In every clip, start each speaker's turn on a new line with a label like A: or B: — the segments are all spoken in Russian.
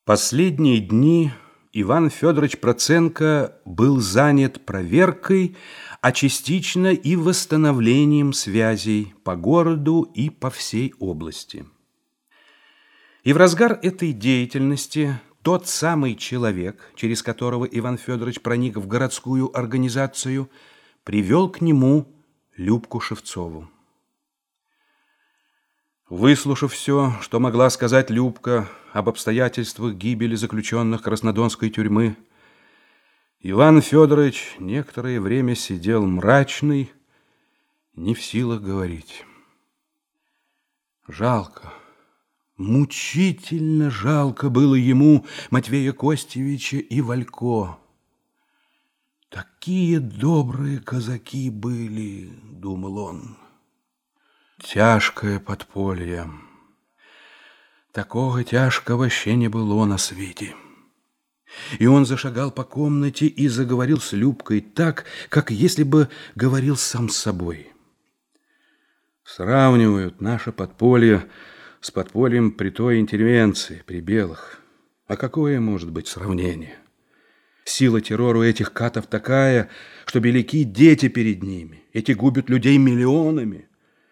A: Последние дни Иван Федорович Проценко был занят проверкой, а частично и восстановлением связей по городу и по всей области. И в разгар этой деятельности тот самый человек, через которого Иван Федорович проник в городскую организацию, привел к нему Любку Шевцову. Выслушав все, что могла сказать Любка об обстоятельствах гибели заключенных Краснодонской тюрьмы, Иван Федорович некоторое время сидел мрачный, не в силах говорить. Жалко, мучительно жалко было ему Матвея Костевича и Валько. Такие добрые казаки были, думал он. Тяжкое подполье. Такого тяжкого ще не было на свете. И он зашагал по комнате и заговорил с Любкой так, как если бы говорил сам с собой. Сравнивают наше подполье с подпольем при той интервенции, при белых. А какое может быть сравнение? Сила террора у этих катов такая, что беляки дети перед ними. Эти губят людей миллионами.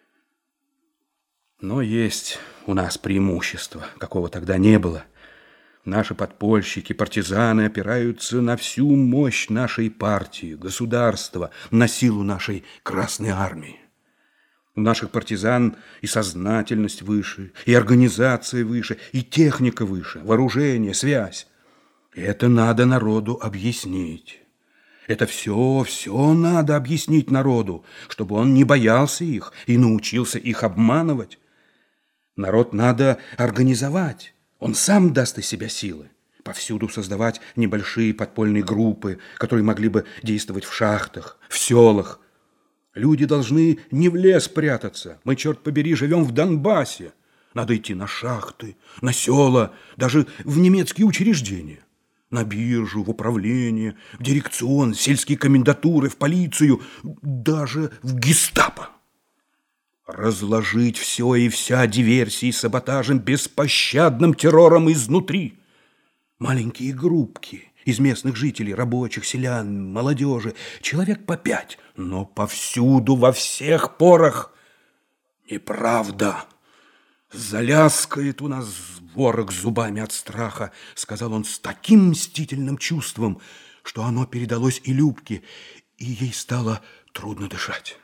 A: Но есть у нас преимущество, какого тогда не было. Наши подпольщики, партизаны опираются на всю мощь нашей партии, государства, на силу нашей Красной Армии. У наших партизан и сознательность выше, и организация выше, и техника выше, вооружение, связь. Это надо народу объяснить. Это все надо объяснить народу, чтобы он не боялся их и научился их обманывать. Народ надо организовать. Он сам даст из себя силы. Повсюду создавать небольшие подпольные группы, которые могли бы действовать в шахтах, в селах. Люди должны не в лес прятаться. Мы, черт побери, живем в Донбассе. Надо идти на шахты, на села, даже в немецкие учреждения. На биржу, в управление, в дирекцион, в сельские комендатуры, в полицию, даже в гестапо. Разложить все и вся диверсией, саботажем, беспощадным террором изнутри. Маленькие группки из местных жителей, рабочих, селян, молодежи, человек по 5, но повсюду, во всех порах. Неправда. Заляскает у нас ворог зубами от страха, сказал он с таким мстительным чувством, что оно передалось и Любке, и ей стало трудно дышать.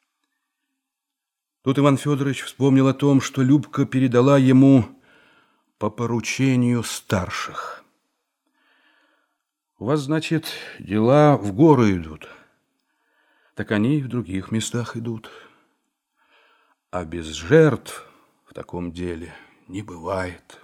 A: Тут Иван Федорович вспомнил о том, что Любка передала ему по поручению старших. У вас, значит, дела в горы идут. Так они и в других местах идут. А без жертв в таком деле не бывает.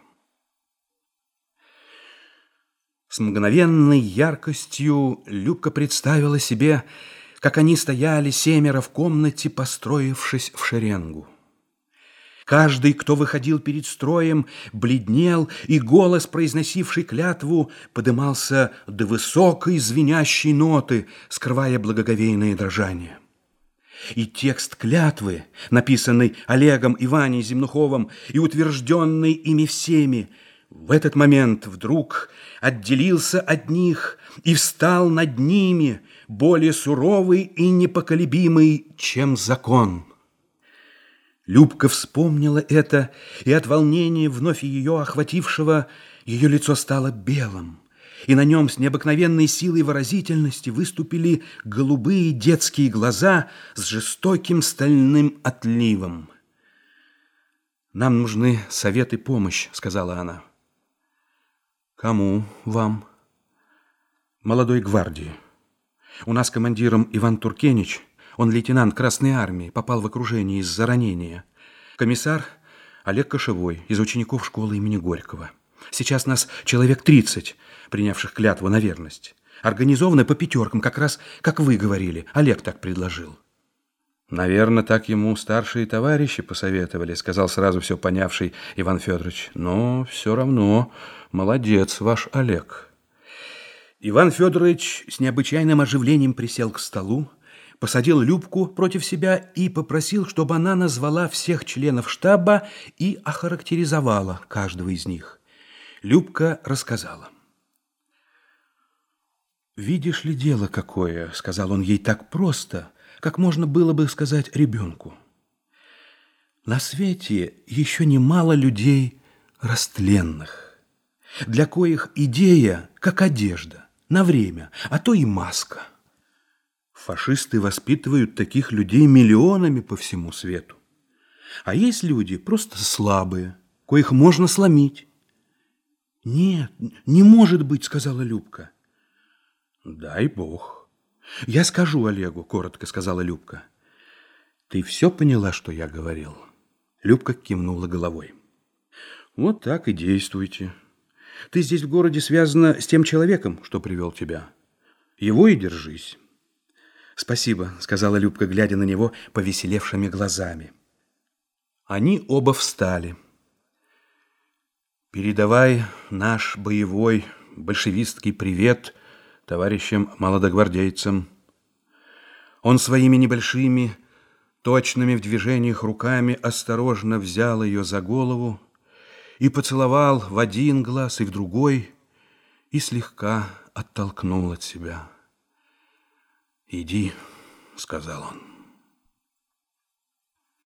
A: С мгновенной яркостью Любка представила себе, как они стояли 7 в комнате, построившись в шеренгу. Каждый, кто выходил перед строем, бледнел, и голос, произносивший клятву, подымался до высокой звенящей ноты, скрывая благоговейное дрожание. И текст клятвы, написанный Олегом и Ваней Земнуховым и утвержденный ими всеми, в этот момент вдруг отделился от них и встал над ними, более суровый и непоколебимый, чем закон. Любка вспомнила это, и от волнения, вновь ее охватившего, ее лицо стало белым, и на нем с необыкновенной силой выразительности выступили голубые детские глаза с жестоким стальным отливом. «Нам нужны совет и помощь», — сказала она. «Кому вам?» «Молодой гвардии. У нас командиром Иван Туркенич, он лейтенант Красной Армии, попал в окружение из-за ранения. Комиссар Олег Кошевой, из учеников школы имени Горького. Сейчас нас человек 30, принявших клятву на верность. Организованы по 5, как раз как вы говорили. Олег так предложил». «Наверное, так ему старшие товарищи посоветовали», — сказал сразу все понявший Иван Федорович. «Но все равно молодец ваш Олег». Иван Федорович с необычайным оживлением присел к столу, посадил Любку против себя и попросил, чтобы она назвала всех членов штаба и охарактеризовала каждого из них. Любка рассказала. «Видишь ли, дело какое, — сказал он ей так просто, как можно было бы сказать ребенку. На свете еще немало людей растленных, для коих идея, как одежда, на время, а то и маска. Фашисты воспитывают таких людей миллионами по всему свету. А есть люди просто слабые, коих можно сломить». «Нет, не может быть, — сказала Любка. «Дай Бог. Я скажу Олегу, — коротко сказала Любка. Ты все поняла, что я говорил?» Любка кивнула головой. «Вот так и действуйте. Ты здесь в городе связана с тем человеком, что привел тебя. Его и держись». «Спасибо, — сказала Любка, глядя на него повеселевшими глазами. Они оба встали. «Передавай наш боевой большевистский привет товарищам молодогвардейцам». Он своими небольшими, точными в движениях руками осторожно взял ее за голову и поцеловал в один глаз и в другой, и слегка оттолкнул от себя. «Иди, — сказал он.